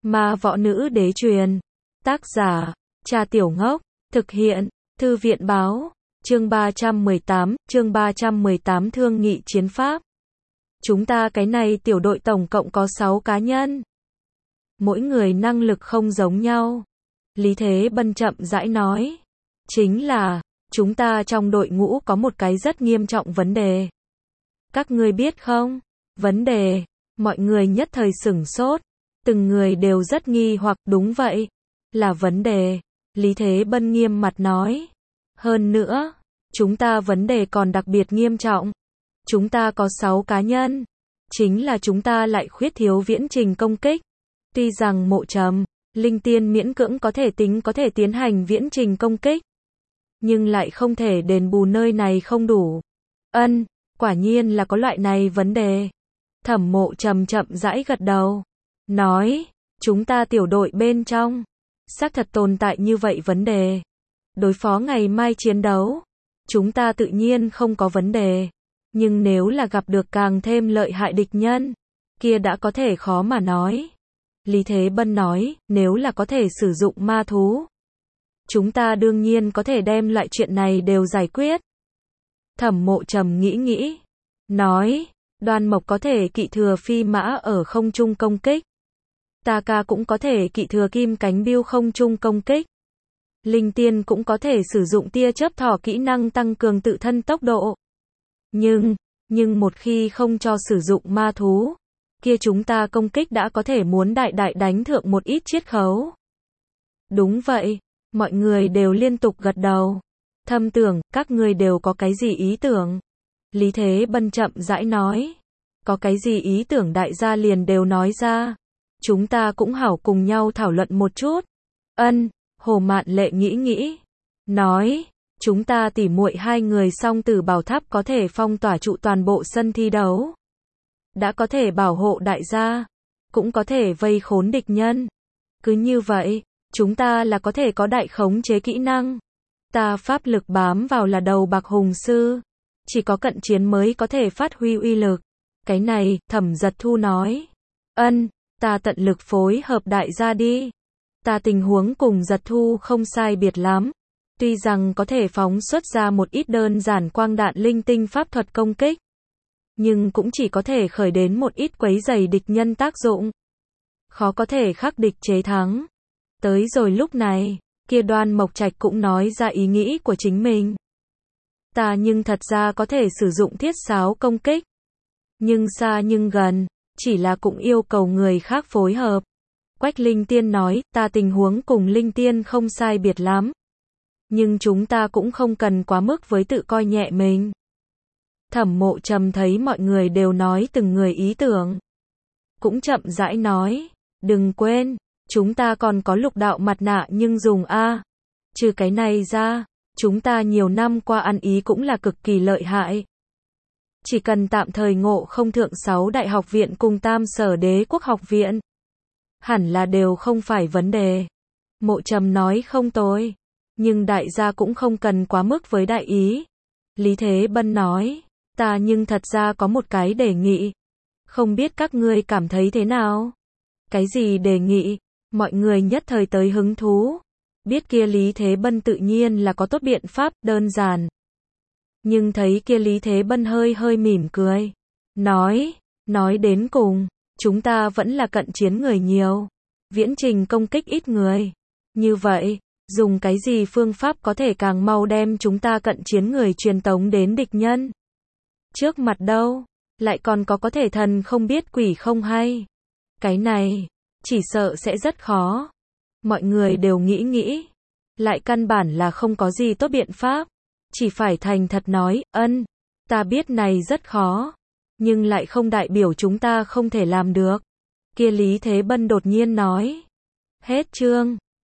Ma Võ Nữ Đế Truyền. Tác giả, Cha Tiểu Ngốc. Thực hiện, Thư viện Báo. Chương 318 Thương nghị chiến pháp. Chúng ta cái này tiểu đội tổng cộng có 6 cá nhân. Mỗi người năng lực không giống nhau. Lý Thế Bân chậm rãi nói. Chính là, chúng ta trong đội ngũ có một cái rất nghiêm trọng vấn đề. Các ngươi biết không? Vấn đề, mọi người nhất thời sửng sốt. Từng người đều rất nghi hoặc, đúng vậy. Là vấn đề. Lý Thế Bân nghiêm mặt nói. Hơn nữa, chúng ta vấn đề còn đặc biệt nghiêm trọng. Chúng ta có 6 cá nhân. Chính là chúng ta lại khuyết thiếu viễn trình công kích. Tuy rằng Mộ Trầm, Linh Tiên miễn cưỡng có thể tiến hành viễn trình công kích. Nhưng lại không thể đền bù nơi này không đủ. Quả nhiên là có loại này vấn đề. Thẩm Mộ Trầm chậm rãi gật đầu. Nói, chúng ta tiểu đội bên trong. Xác thật tồn tại như vậy vấn đề. Đối phó ngày mai chiến đấu. Chúng ta tự nhiên không có vấn đề. Nhưng nếu là gặp được càng thêm lợi hại địch nhân. Kia đã có thể khó mà nói. Lý Thế Bân nói, nếu là có thể sử dụng ma thú. Chúng ta đương nhiên có thể đem loại chuyện này đều giải quyết. Thẩm Mộ Trầm nghĩ. Nói, Đoan Mộc có thể kỵ thừa phi mã ở không trung công kích. Taka cũng có thể kỵ thừa kim cánh biêu không trung công kích. Linh Tiên cũng có thể sử dụng tia chớp thỏ kỹ năng tăng cường tự thân tốc độ. Nhưng một khi không cho sử dụng ma thú, kia chúng ta công kích đã có thể muốn đại đánh thượng một ít chiết khấu. Đúng vậy, mọi người đều liên tục gật đầu. Thâm tưởng, các ngươi đều có cái gì ý tưởng? Lý Thế Bân chậm rãi nói. Có cái gì ý tưởng đại gia liền đều nói ra. Chúng ta cũng hảo cùng nhau thảo luận một chút. Hồ Mạn Lệ nghĩ. Nói, chúng ta tỉ muội 2 người song tử bảo tháp có thể phong tỏa trụ toàn bộ sân thi đấu. Đã có thể bảo hộ đại gia. Cũng có thể vây khốn địch nhân. Cứ như vậy, chúng ta là có thể có đại khống chế kỹ năng. Ta pháp lực bám vào là đầu bạc hùng sư. Chỉ có cận chiến mới có thể phát huy uy lực. Cái này, Thẩm Giật Thu nói. Ta tận lực phối hợp đại gia đi. Ta tình huống cùng Giật Thu không sai biệt lắm. Tuy rằng có thể phóng xuất ra một ít đơn giản quang đạn linh tinh pháp thuật công kích. Nhưng cũng chỉ có thể khởi đến một ít quấy rầy địch nhân tác dụng. Khó có thể khắc địch chế thắng. Tới rồi lúc này, kia Đoan Mộc Trạch cũng nói ra ý nghĩ của chính mình. Ta nhưng thật ra có thể sử dụng thiết sáo công kích. Nhưng xa nhưng gần, chỉ là cũng yêu cầu người khác phối hợp. Quách Linh Tiên nói, ta tình huống cùng Linh Tiên không sai biệt lắm. Nhưng chúng ta cũng không cần quá mức với tự coi nhẹ mình. Thẩm Mộ Trầm thấy mọi người đều nói từng người ý tưởng. Cũng chậm rãi nói, đừng quên, chúng ta còn có lục đạo mặt nạ nhưng dùng A. Trừ cái này ra, chúng ta nhiều năm qua ăn ý cũng là cực kỳ lợi hại. Chỉ cần tạm thời ngộ không thượng 6 đại học viện cùng Tam Sở Đế quốc học viện. Hẳn là đều không phải vấn đề. Mộ Trầm nói không tồi. Nhưng đại gia cũng không cần quá mức với đại ý. Lý Thế Bân nói, ta nhưng thật ra có một cái đề nghị. Không biết các ngươi cảm thấy thế nào? Cái gì đề nghị? Mọi người nhất thời tới hứng thú. Biết kia Lý Thế Bân tự nhiên là có tốt biện pháp, đơn giản. Nhưng thấy kia Lý Thế Bân hơi mỉm cười. Nói đến cùng, chúng ta vẫn là cận chiến người nhiều. Viễn trình công kích ít người. Như vậy, dùng cái gì phương pháp có thể càng mau đem chúng ta cận chiến người truyền tống đến địch nhân? Trước mặt đâu, lại còn có thể thần không biết quỷ không hay. Cái này, chỉ sợ sẽ rất khó. Mọi người đều nghĩ. Lại căn bản là không có gì tốt biện pháp. Chỉ phải thành thật nói, ta biết này rất khó. Nhưng lại không đại biểu chúng ta không thể làm được. Kia Lý Thế Bân đột nhiên nói. Hết chương.